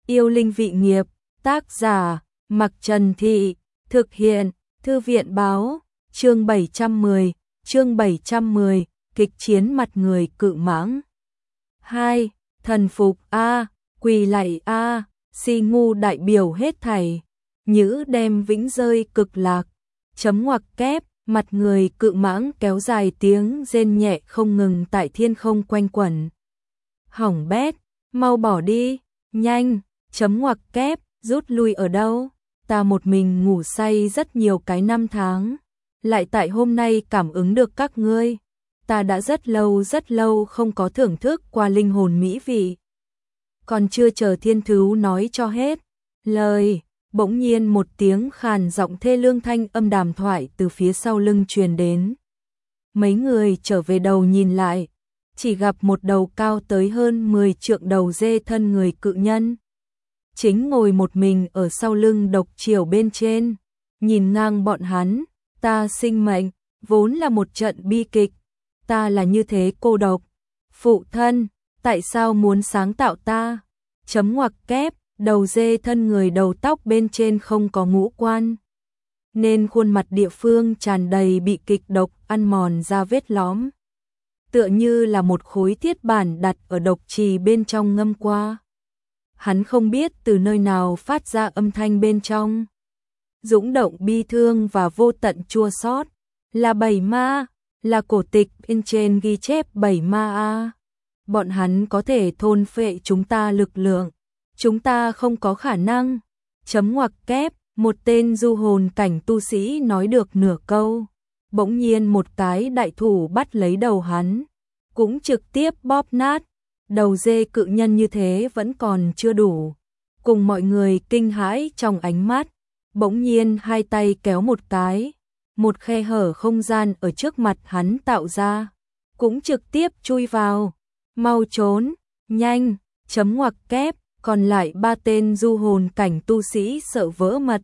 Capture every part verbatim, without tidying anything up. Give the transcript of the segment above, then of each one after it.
Yêu linh vị nghiệp, tác giả, Mặc Trần Thị, thực hiện, Thư viện báo, chương bảy trăm mười, chương bảy trăm mười, kịch chiến mặt người cự mãng. hai. Thần phục A, quỳ lạy A, si ngu đại biểu hết thảy, nhữ đem vĩnh rơi cực lạc, chấm ngoặc kép, mặt người cự mãng kéo dài tiếng rên nhẹ không ngừng tại thiên không quanh quẩn. Hỏng bét, mau bỏ đi, nhanh, chấm ngoặc kép, rút lui ở đâu? Ta một mình ngủ say rất nhiều cái năm tháng, lại tại hôm nay cảm ứng được các ngươi. Ta đã rất lâu rất lâu không có thưởng thức qua linh hồn mỹ vị. Còn chưa chờ thiên thú nói cho hết lời, bỗng nhiên một tiếng khàn giọng thê lương thanh âm đàm thoại từ phía sau lưng truyền đến. Mấy người trở về đầu nhìn lại, chỉ gặp một đầu cao tới hơn mười trượng đầu dê thân người cự nhân. Chính ngồi một mình ở sau lưng độc chiều bên trên, nhìn ngang bọn hắn, ta sinh mệnh, vốn là một trận bi kịch, ta là như thế cô độc. Phụ thân, tại sao muốn sáng tạo ta? Chấm ngoặc kép, đầu dê thân người đầu tóc bên trên không có ngũ quan, nên khuôn mặt địa phương tràn đầy bị kịch độc ăn mòn ra vết lõm. Tựa như là một khối thiết bản đặt ở độc trì bên trong ngâm qua. Hắn không biết từ nơi nào phát ra âm thanh bên trong. Dũng động bi thương và vô tận chua xót. Là bảy ma, là cổ tịch bên trên ghi chép bảy ma a. Bọn hắn có thể thôn phệ chúng ta lực lượng. Chúng ta không có khả năng. Chấm ngoặc kép, một tên du hồn cảnh tu sĩ nói được nửa câu. Bỗng nhiên một cái đại thủ bắt lấy đầu hắn, cũng trực tiếp bóp nát. Đầu dê cự nhân như thế vẫn còn chưa đủ. Cùng mọi người kinh hãi trong ánh mắt, bỗng nhiên hai tay kéo một cái, một khe hở không gian ở trước mặt hắn tạo ra, cũng trực tiếp chui vào. Mau trốn, nhanh, chấm ngoặc kép, còn lại ba tên du hồn cảnh tu sĩ sợ vỡ mật.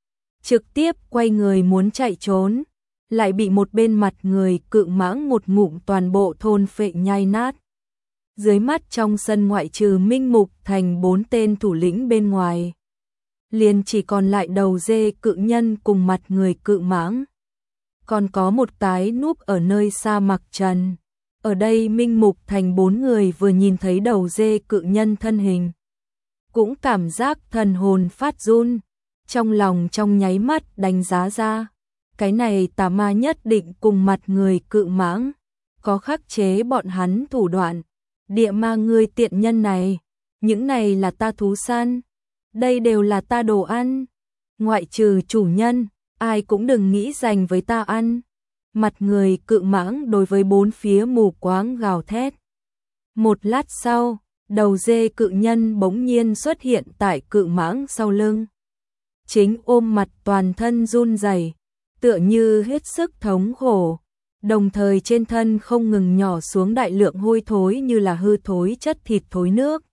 Trực tiếp quay người muốn chạy trốn, lại bị một bên mặt người cự mãng một ngụm toàn bộ thôn phệ nhai nát. Dưới mắt trong sân ngoại trừ Minh Mục Thành bốn tên thủ lĩnh bên ngoài, liền chỉ còn lại đầu dê cự nhân cùng mặt người cự mãng. Còn có một cái núp ở nơi xa Mặc Trần. Ở đây Minh Mục Thành bốn người vừa nhìn thấy đầu dê cự nhân thân hình, cũng cảm giác thần hồn phát run, trong lòng trong nháy mắt đánh giá ra. Cái này tà ma nhất định cùng mặt người cự mãng có khắc chế bọn hắn thủ đoạn. Địa ma ngươi tiện nhân này, những này là ta thú săn, đây đều là ta đồ ăn, ngoại trừ chủ nhân, ai cũng đừng nghĩ dành với ta ăn. Mặt người cự mãng đối với bốn phía mù quáng gào thét. Một lát sau, đầu dê cự nhân bỗng nhiên xuất hiện tại cự mãng sau lưng. Chính ôm mặt toàn thân run rẩy, tựa như hết sức thống khổ. Đồng thời trên thân không ngừng nhỏ xuống đại lượng hôi thối như là hư thối chất thịt thối nước.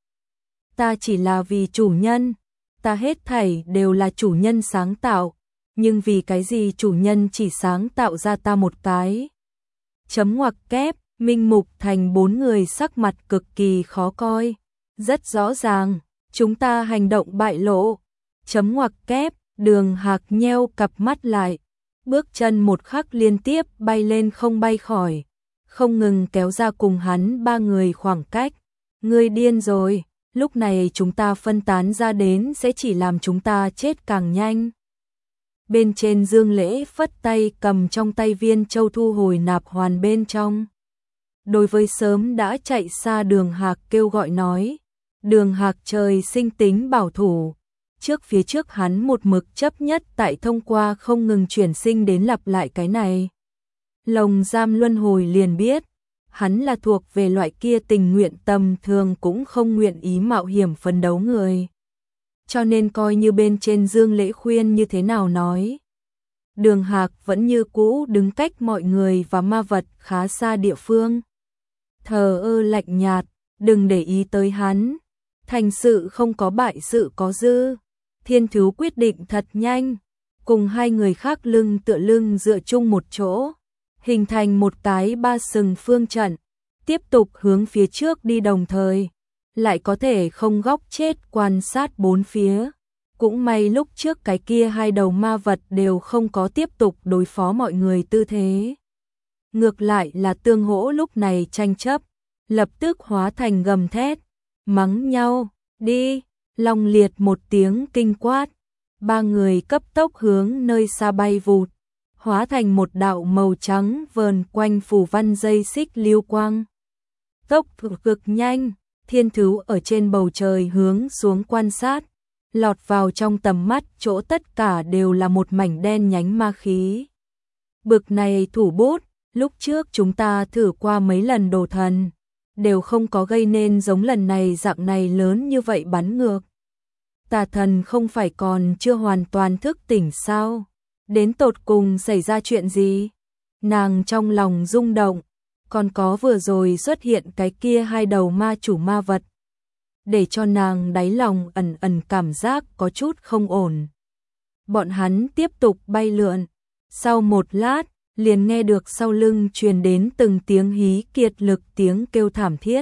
Ta chỉ là vì chủ nhân, ta hết thảy đều là chủ nhân sáng tạo, nhưng vì cái gì chủ nhân chỉ sáng tạo ra ta một cái? Chấm ngoặc kép, Minh Mục Thành bốn người sắc mặt cực kỳ khó coi. Rất rõ ràng, chúng ta hành động bại lộ. Chấm ngoặc kép, Đường Hạc nheo cặp mắt lại. Bước chân một khắc liên tiếp bay lên không bay khỏi, không ngừng kéo ra cùng hắn ba người khoảng cách. Ngươi điên rồi, lúc này chúng ta phân tán ra đến sẽ chỉ làm chúng ta chết càng nhanh. Bên trên Dương Lễ phất tay cầm trong tay viên châu thu hồi nạp hoàn bên trong. Đối với sớm đã chạy xa Đường Hạc kêu gọi nói. Đường Hạc trời sinh tính bảo thủ. Trước phía trước hắn một mực chấp nhất tại thông qua không ngừng chuyển sinh đến lặp lại cái này. Lồng giam luân hồi liền biết, hắn là thuộc về loại kia tình nguyện tầm thường cũng không nguyện ý mạo hiểm phấn đấu người. Cho nên coi như bên trên Dương Lễ khuyên như thế nào nói. Đường Hạc vẫn như cũ đứng cách mọi người và ma vật khá xa địa phương. Thờ ơ lạnh nhạt, đừng để ý tới hắn. Thành sự không có bại sự có dư. Thiên thú quyết định thật nhanh, cùng hai người khác lưng tựa lưng dựa chung một chỗ, hình thành một cái ba sừng phương trận, tiếp tục hướng phía trước đi đồng thời. lại có thể không góc chết quan sát bốn phía. Cũng may lúc trước cái kia hai đầu ma vật đều không có tiếp tục đối phó mọi người tư thế. Ngược lại là tương hỗ lúc này tranh chấp, lập tức hóa thành gầm thét, mắng nhau, đi, Long Liệt một tiếng kinh quát. Ba người cấp tốc hướng nơi xa bay vụt, hóa thành một đạo màu trắng vờn quanh phù văn dây xích lưu quang. Tốc cực nhanh, thiên thú ở trên bầu trời hướng xuống quan sát, lọt vào trong tầm mắt chỗ tất cả đều là một mảnh đen nhánh ma khí. Bực này thủ bút, lúc trước chúng ta thử qua mấy lần đồ thần, đều không có gây nên giống lần này dạng này lớn như vậy bắn ngược. Tà thần không phải còn chưa hoàn toàn thức tỉnh sao? Đến tột cùng xảy ra chuyện gì? Nàng trong lòng rung động, còn có vừa rồi xuất hiện cái kia hai đầu ma chủ ma vật, để cho nàng đáy lòng ẩn ẩn cảm giác có chút không ổn. Bọn hắn tiếp tục bay lượn, sau một lát, liền nghe được sau lưng truyền đến từng tiếng hí kiệt lực tiếng kêu thảm thiết.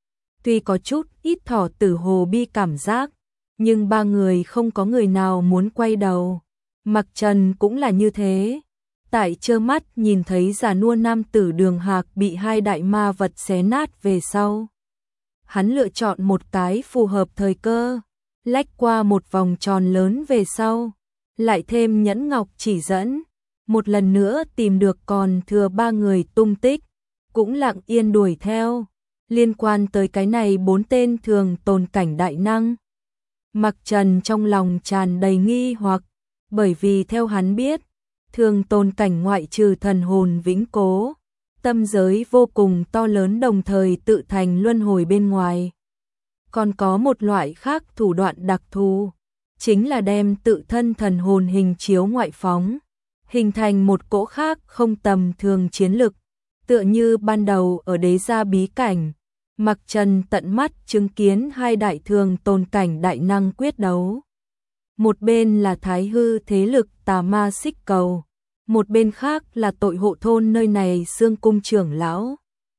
Tuy có chút ít thỏ tử hồ bi cảm giác, nhưng ba người không có người nào muốn quay đầu. Mặc Trần cũng là như thế. Tại trơ mắt nhìn thấy già nua nam tử Đường Hạc bị hai đại ma vật xé nát về sau. Hắn lựa chọn một cái phù hợp thời cơ, lách qua một vòng tròn lớn về sau, lại thêm nhẫn ngọc chỉ dẫn, một lần nữa tìm được còn thừa ba người tung tích, cũng lặng yên đuổi theo. Liên quan tới cái này bốn tên thường tồn cảnh đại năng, Mặc Trần trong lòng tràn đầy nghi hoặc, bởi vì theo hắn biết, thường tồn cảnh ngoại trừ thần hồn vĩnh cố, tâm giới vô cùng to lớn đồng thời tự thành luân hồi bên ngoài. Còn có một loại khác thủ đoạn đặc thù, chính là đem tự thân thần hồn hình chiếu ngoại phóng, hình thành một cỗ khác không tầm thường chiến lực, tựa như ban đầu ở đế gia bí cảnh. Mặc Trần tận mắt chứng kiến hai đại thường tồn cảnh đại năng quyết đấu. Một bên là thái hư thế lực tà ma xích cầu, một bên khác là tội hộ thôn nơi này xương cung trưởng lão.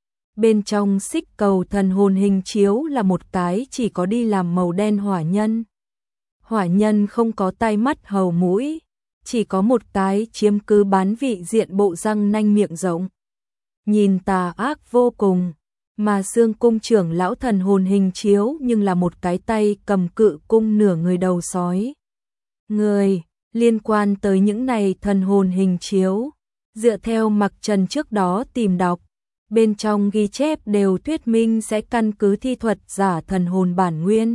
Bên trong xích cầu thần hồn hình chiếu là một cái chỉ có đi làm màu đen hỏa nhân. Hỏa nhân không có tai mắt hầu mũi, chỉ có một cái chiếm cứ bán vị diện bộ răng nanh miệng rộng. Nhìn tà ác vô cùng. Mà xương cung trưởng lão thần hồn hình chiếu nhưng là một cái tay cầm cự cung nửa người đầu sói. Người, liên quan tới những này thần hồn hình chiếu, dựa theo Mặc Trần trước đó tìm đọc, bên trong ghi chép đều thuyết minh sẽ căn cứ thi thuật giả thần hồn bản nguyên,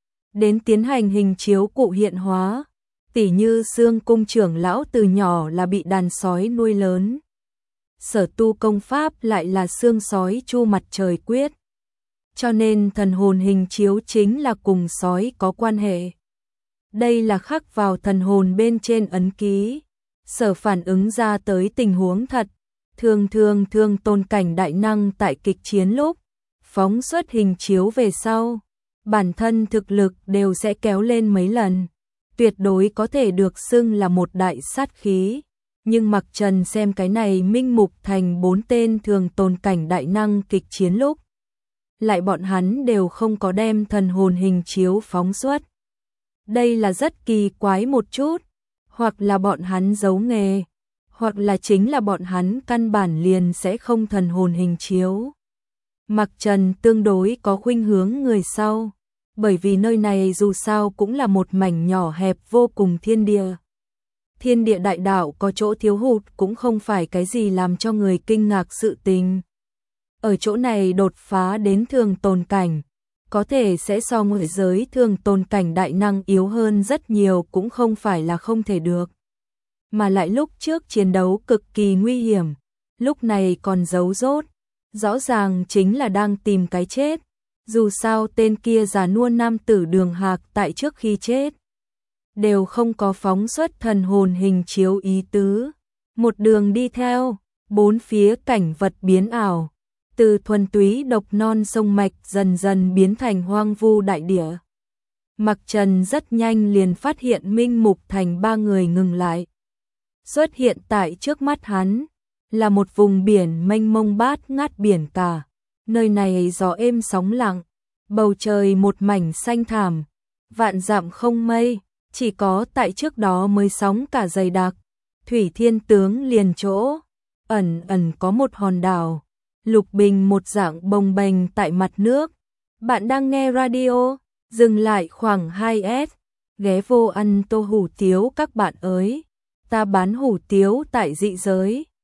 đến tiến hành hình chiếu cụ hiện hóa, tỉ như xương cung trưởng lão từ nhỏ là bị đàn sói nuôi lớn. Sở tu công pháp lại là xương sói chu mặt trời quyết. Cho nên thần hồn hình chiếu chính là cùng sói có quan hệ. Đây là khắc vào thần hồn bên trên ấn ký. Sở phản ứng ra tới tình huống thật. Thường thường thường tôn cảnh đại năng tại kịch chiến lúc, phóng xuất hình chiếu về sau. Bản thân thực lực đều sẽ kéo lên mấy lần. Tuyệt đối có thể được xưng là một đại sát khí. Nhưng Mặc Trần xem cái này minh mục thành bốn tên thường tồn cảnh đại năng kịch chiến lúc, lại bọn hắn đều không có đem thần hồn hình chiếu phóng xuất. Đây là rất kỳ quái một chút, hoặc là bọn hắn giấu nghề, hoặc là chính là bọn hắn căn bản liền sẽ không thần hồn hình chiếu. Mặc Trần tương đối có khuynh hướng người sau, bởi vì nơi này dù sao cũng là một mảnh nhỏ hẹp vô cùng thiên địa. Thiên địa đại đạo có chỗ thiếu hụt cũng không phải cái gì làm cho người kinh ngạc sự tình. Ở chỗ này đột phá đến thường tồn cảnh, có thể sẽ so người giới thường tồn cảnh đại năng yếu hơn rất nhiều cũng không phải là không thể được. Mà lại lúc trước chiến đấu cực kỳ nguy hiểm, lúc này còn giấu rốt, rõ ràng chính là đang tìm cái chết. Dù sao tên kia già nua nam tử Đường Hạc tại trước khi chết, đều không có phóng xuất thần hồn hình chiếu ý tứ. Một đường đi theo, bốn phía cảnh vật biến ảo, từ thuần túy độc non sông mạch dần dần biến thành hoang vu đại địa. Mặc Trần rất nhanh liền phát hiện Minh Mục Thành ba người ngừng lại. Xuất hiện tại trước mắt hắn, là một vùng biển mênh mông bát ngát biển cả. Nơi này gió êm sóng lặng, bầu trời một mảnh xanh thảm, vạn dặm không mây, chỉ có tại trước đó mới sóng cả dày đặc. Thủy Thiên Tướng liền chỗ, ẩn ẩn có một hòn đảo, lục bình một dạng bồng bềnh tại mặt nước. Bạn đang nghe radio, dừng lại khoảng hai s, ghé vô ăn tô hủ tiếu các bạn ơi. Ta bán hủ tiếu tại dị giới.